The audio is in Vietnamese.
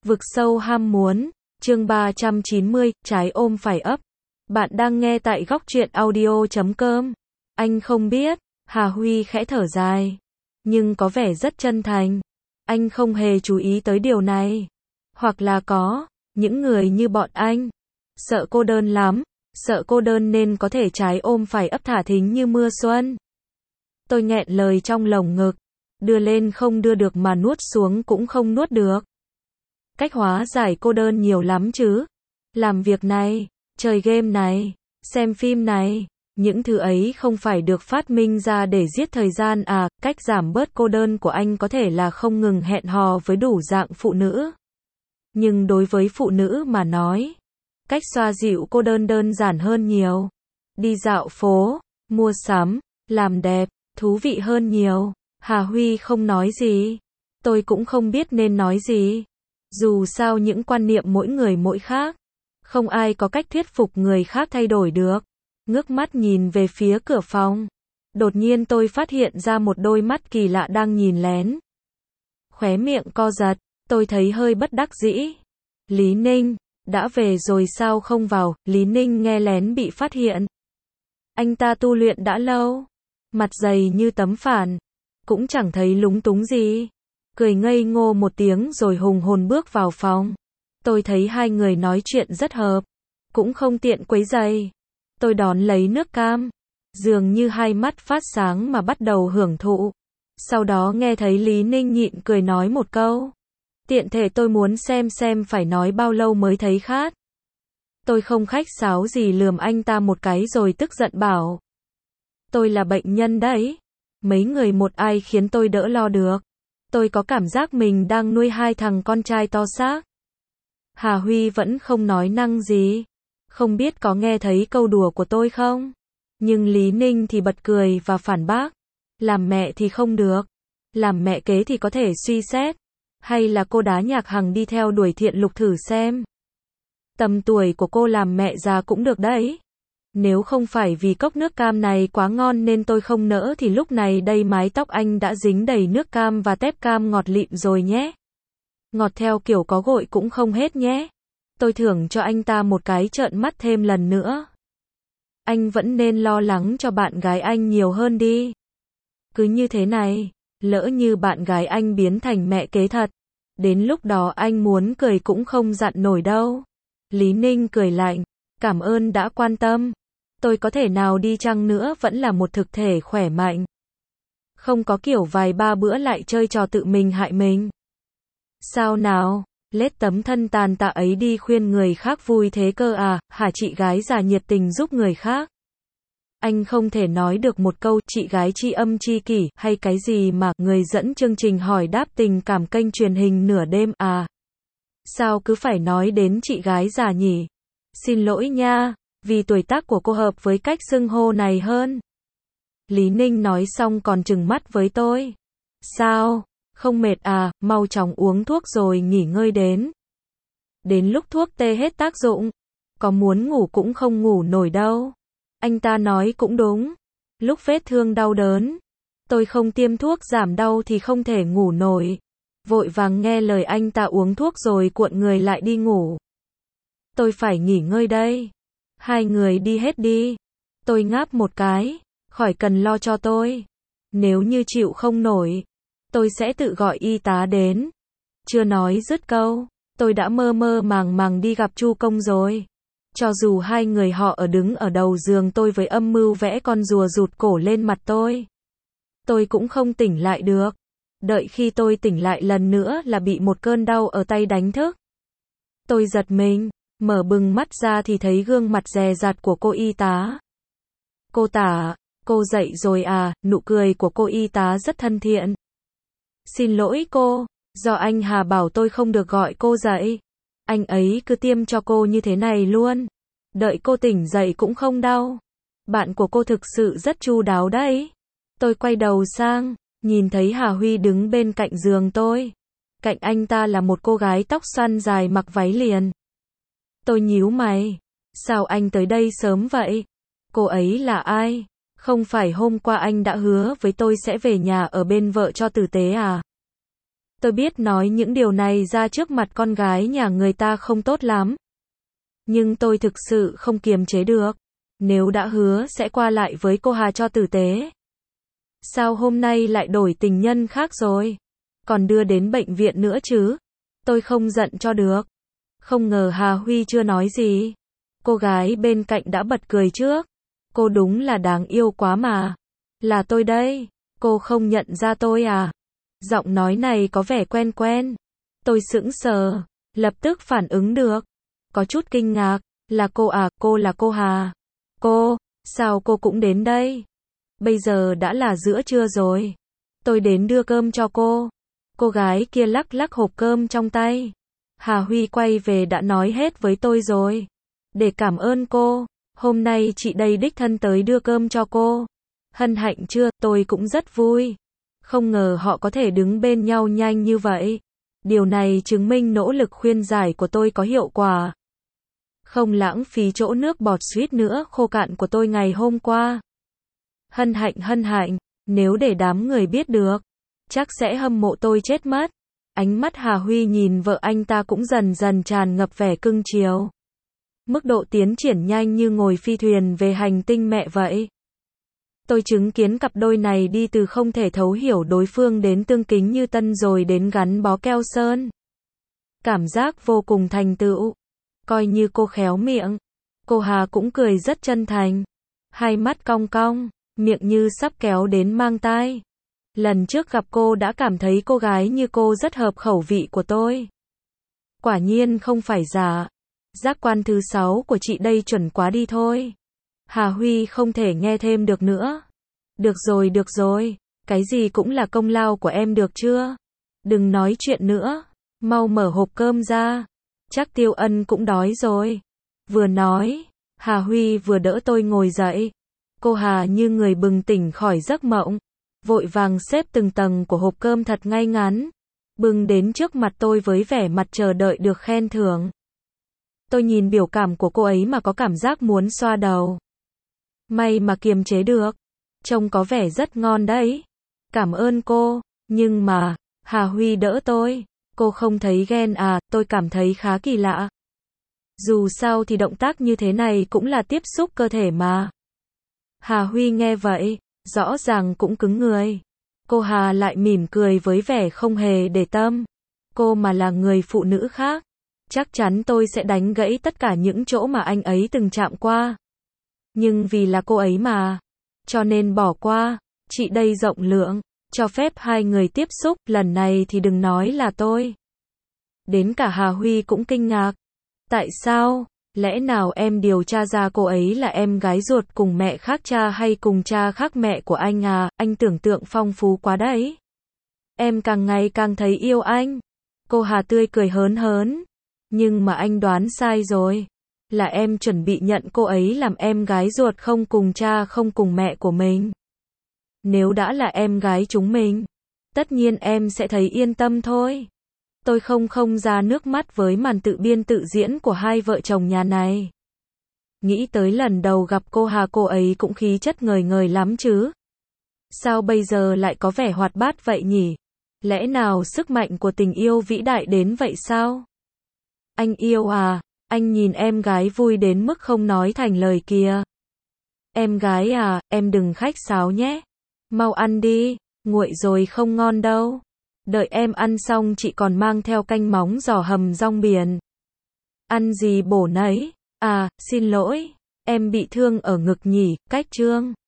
Vực sâu ham muốn, chương 390, trái ôm phải ấp. Bạn đang nghe tại góc truyện audio.com. Anh không biết, Hà Huy khẽ thở dài, nhưng có vẻ rất chân thành. Anh không hề chú ý tới điều này. Hoặc là có, những người như bọn anh, sợ cô đơn lắm, sợ cô đơn nên có thể trái ôm phải ấp thả thính như mưa xuân. Tôi nghẹn lời trong lồng ngực, đưa lên không đưa được mà nuốt xuống cũng không nuốt được. Cách hóa giải cô đơn nhiều lắm chứ. Làm việc này, chơi game này, xem phim này, những thứ ấy không phải được phát minh ra để giết thời gian à. Cách giảm bớt cô đơn của anh có thể là không ngừng hẹn hò với đủ dạng phụ nữ. Nhưng đối với phụ nữ mà nói, cách xoa dịu cô đơn đơn giản hơn nhiều. Đi dạo phố, mua sắm, làm đẹp, thú vị hơn nhiều. Hà Huy không nói gì. Tôi cũng không biết nên nói gì. Dù sao những quan niệm mỗi người mỗi khác. Không ai có cách thuyết phục người khác thay đổi được. Ngước mắt nhìn về phía cửa phòng. Đột nhiên tôi phát hiện ra một đôi mắt kỳ lạ đang nhìn lén. Khóe miệng co giật, tôi thấy hơi bất đắc dĩ. Lý Ninh, đã về rồi sao không vào? Lý Ninh nghe lén bị phát hiện. Anh ta tu luyện đã lâu, mặt dày như tấm phản, cũng chẳng thấy lúng túng gì. Cười ngây ngô một tiếng rồi hùng hồn bước vào phòng. Tôi thấy hai người nói chuyện rất hợp, cũng không tiện quấy rầy. Tôi đón lấy nước cam, dường như hai mắt phát sáng mà bắt đầu hưởng thụ. Sau đó nghe thấy Lý Ninh nhịn cười nói một câu. Tiện thể tôi muốn xem phải nói bao lâu mới thấy khát. Tôi không khách sáo gì lườm anh ta một cái rồi tức giận bảo. Tôi là bệnh nhân đấy. Mấy người một ai khiến tôi đỡ lo được. Tôi có cảm giác mình đang nuôi hai thằng con trai to xác. Hà Huy vẫn không nói năng gì. Không biết có nghe thấy câu đùa của tôi không? Nhưng Lý Ninh thì bật cười và phản bác. Làm mẹ thì không được. Làm mẹ kế thì có thể suy xét. Hay là cô Đá Nhạc Hằng đi theo đuổi Thiện Lục thử xem. Tầm tuổi của cô làm mẹ già cũng được đấy. Nếu không phải vì cốc nước cam này quá ngon nên tôi không nỡ thì lúc này đây mái tóc anh đã dính đầy nước cam và tép cam ngọt lịm rồi nhé. Ngọt theo kiểu có gội cũng không hết nhé. Tôi thưởng cho anh ta một cái trợn mắt thêm lần nữa. Anh vẫn nên lo lắng cho bạn gái anh nhiều hơn đi. Cứ như thế này, lỡ như bạn gái anh biến thành mẹ kế thật. Đến lúc đó anh muốn cười cũng không dặn nổi đâu. Lý Ninh cười lạnh. Cảm ơn đã quan tâm. Tôi có thể nào đi chăng nữa vẫn là một thực thể khỏe mạnh. Không có kiểu vài ba bữa lại chơi trò tự mình hại mình. Sao nào, lết tấm thân tàn tạ ấy đi khuyên người khác vui thế cơ à, hả chị gái già nhiệt tình giúp người khác. Anh không thể nói được một câu chị gái tri âm tri kỷ hay cái gì mà người dẫn chương trình hỏi đáp tình cảm kênh truyền hình nửa đêm à. Sao cứ phải nói đến chị gái già nhỉ? Xin lỗi nha, vì tuổi tác của cô hợp với cách xưng hô này hơn. Lý Ninh nói xong còn trừng mắt với tôi. Sao, không mệt à, mau chóng uống thuốc rồi nghỉ ngơi đến. Đến lúc thuốc tê hết tác dụng, có muốn ngủ cũng không ngủ nổi đâu. Anh ta nói cũng đúng. Lúc vết thương đau đớn, tôi không tiêm thuốc giảm đau thì không thể ngủ nổi. Vội vàng nghe lời anh ta uống thuốc rồi cuộn người lại đi ngủ. Tôi phải nghỉ ngơi đây. Hai người đi hết đi. Tôi ngáp một cái. Khỏi cần lo cho tôi. Nếu như chịu không nổi, tôi sẽ tự gọi y tá đến. Chưa nói dứt câu, tôi đã mơ mơ màng màng đi gặp Chu Công rồi. Cho dù hai người họ đứng ở đầu giường tôi với âm mưu vẽ con rùa rụt cổ lên mặt tôi cũng không tỉnh lại được. Đợi khi tôi tỉnh lại lần nữa là bị một cơn đau ở tay đánh thức. Tôi giật mình, mở bừng mắt ra thì thấy gương mặt dè dặt của cô y tá. Cô Tả, cô dậy rồi à, nụ cười của cô y tá rất thân thiện. Xin lỗi cô, do anh Hà bảo tôi không được gọi cô dậy. Anh ấy cứ tiêm cho cô như thế này luôn. Đợi cô tỉnh dậy cũng không đau. Bạn của cô thực sự rất chu đáo đấy. Tôi quay đầu sang, nhìn thấy Hà Huy đứng bên cạnh giường tôi. Cạnh anh ta là một cô gái tóc xoăn dài mặc váy liền. Tôi nhíu mày. Sao anh tới đây sớm vậy? Cô ấy là ai? Không phải hôm qua anh đã hứa với tôi sẽ về nhà ở bên vợ cho tử tế à? Tôi biết nói những điều này ra trước mặt con gái nhà người ta không tốt lắm. Nhưng tôi thực sự không kiềm chế được. Nếu đã hứa sẽ qua lại với cô Hà cho tử tế. Sao hôm nay lại đổi tình nhân khác rồi? Còn đưa đến bệnh viện nữa chứ? Tôi không giận cho được. Không ngờ Hà Huy chưa nói gì. Cô gái bên cạnh đã bật cười trước. Cô đúng là đáng yêu quá mà. Là tôi đây. Cô không nhận ra tôi à? Giọng nói này có vẻ quen quen. Tôi sững sờ. Lập tức phản ứng được. Có chút kinh ngạc. Là cô à? Cô là cô Hà. Cô, sao cô cũng đến đây? Bây giờ đã là giữa trưa rồi. Tôi đến đưa cơm cho cô. Cô gái kia lắc lắc hộp cơm trong tay. Hà Huy quay về đã nói hết với tôi rồi. Để cảm ơn cô, hôm nay chị đây đích thân tới đưa cơm cho cô. Hân hạnh chưa? Tôi cũng rất vui. Không ngờ họ có thể đứng bên nhau nhanh như vậy. Điều này chứng minh nỗ lực khuyên giải của tôi có hiệu quả. Không lãng phí chỗ nước bọt suýt nữa khô cạn của tôi ngày hôm qua. Hân hạnh, nếu để đám người biết được, chắc sẽ hâm mộ tôi chết mất. Ánh mắt Hà Huy nhìn vợ anh ta cũng dần dần tràn ngập vẻ cưng chiều. Mức độ tiến triển nhanh như ngồi phi thuyền về hành tinh mẹ vậy. Tôi chứng kiến cặp đôi này đi từ không thể thấu hiểu đối phương đến tương kính như tân rồi đến gắn bó keo sơn. Cảm giác vô cùng thành tựu. Coi như cô khéo miệng. Cô Hà cũng cười rất chân thành. Hai mắt cong cong, miệng như sắp kéo đến mang tai. Lần trước gặp cô đã cảm thấy cô gái như cô rất hợp khẩu vị của tôi. Quả nhiên không phải giả. Giác quan thứ 6 của chị đây chuẩn quá đi thôi. Hà Huy không thể nghe thêm được nữa. Được rồi, cái gì cũng là công lao của em được chưa? Đừng nói chuyện nữa, mau mở hộp cơm ra. Chắc Tiêu Ân cũng đói rồi. Vừa nói, Hà Huy vừa đỡ tôi ngồi dậy. Cô Hà như người bừng tỉnh khỏi giấc mộng. Vội vàng xếp từng tầng của hộp cơm thật ngay ngắn. Bưng đến trước mặt tôi với vẻ mặt chờ đợi được khen thưởng. Tôi nhìn biểu cảm của cô ấy mà có cảm giác muốn xoa đầu. May mà kiềm chế được. Trông có vẻ rất ngon đấy. Cảm ơn cô. Nhưng mà, Hà Huy đỡ tôi. Cô không thấy ghen à? Tôi cảm thấy khá kỳ lạ. Dù sao thì động tác như thế này cũng là tiếp xúc cơ thể mà. Hà Huy nghe vậy, rõ ràng cũng cứng người. Cô Hà lại mỉm cười với vẻ không hề để tâm. Cô mà là người phụ nữ khác, chắc chắn tôi sẽ đánh gãy tất cả những chỗ mà anh ấy từng chạm qua. Nhưng vì là cô ấy mà, cho nên bỏ qua. Chị đây rộng lượng, cho phép hai người tiếp xúc, lần này thì đừng nói là tôi. Đến cả Hà Huy cũng kinh ngạc. Tại sao? Lẽ nào em điều tra ra cô ấy là em gái ruột cùng mẹ khác cha hay cùng cha khác mẹ của anh à? Anh tưởng tượng phong phú quá đấy. Em càng ngày càng thấy yêu anh. Cô Hà tươi cười hớn hớn. Nhưng mà anh đoán sai rồi. Là em chuẩn bị nhận cô ấy làm em gái ruột không cùng cha không cùng mẹ của mình. Nếu đã là em gái chúng mình, tất nhiên em sẽ thấy yên tâm thôi. Tôi không ra nước mắt với màn tự biên tự diễn của hai vợ chồng nhà này. Nghĩ tới lần đầu gặp cô Hà, cô ấy cũng khí chất ngời ngời lắm chứ. Sao bây giờ lại có vẻ hoạt bát vậy nhỉ? Lẽ nào sức mạnh của tình yêu vĩ đại đến vậy sao? Anh yêu à? Anh nhìn em gái vui đến mức không nói thành lời kìa. Em gái à, em đừng khách sáo nhé. Mau ăn đi, nguội rồi không ngon đâu. Đợi em ăn xong chị còn mang theo canh móng giò hầm rong biển. Ăn gì bổ nấy? À, xin lỗi, em bị thương ở ngực nhỉ, cách trương.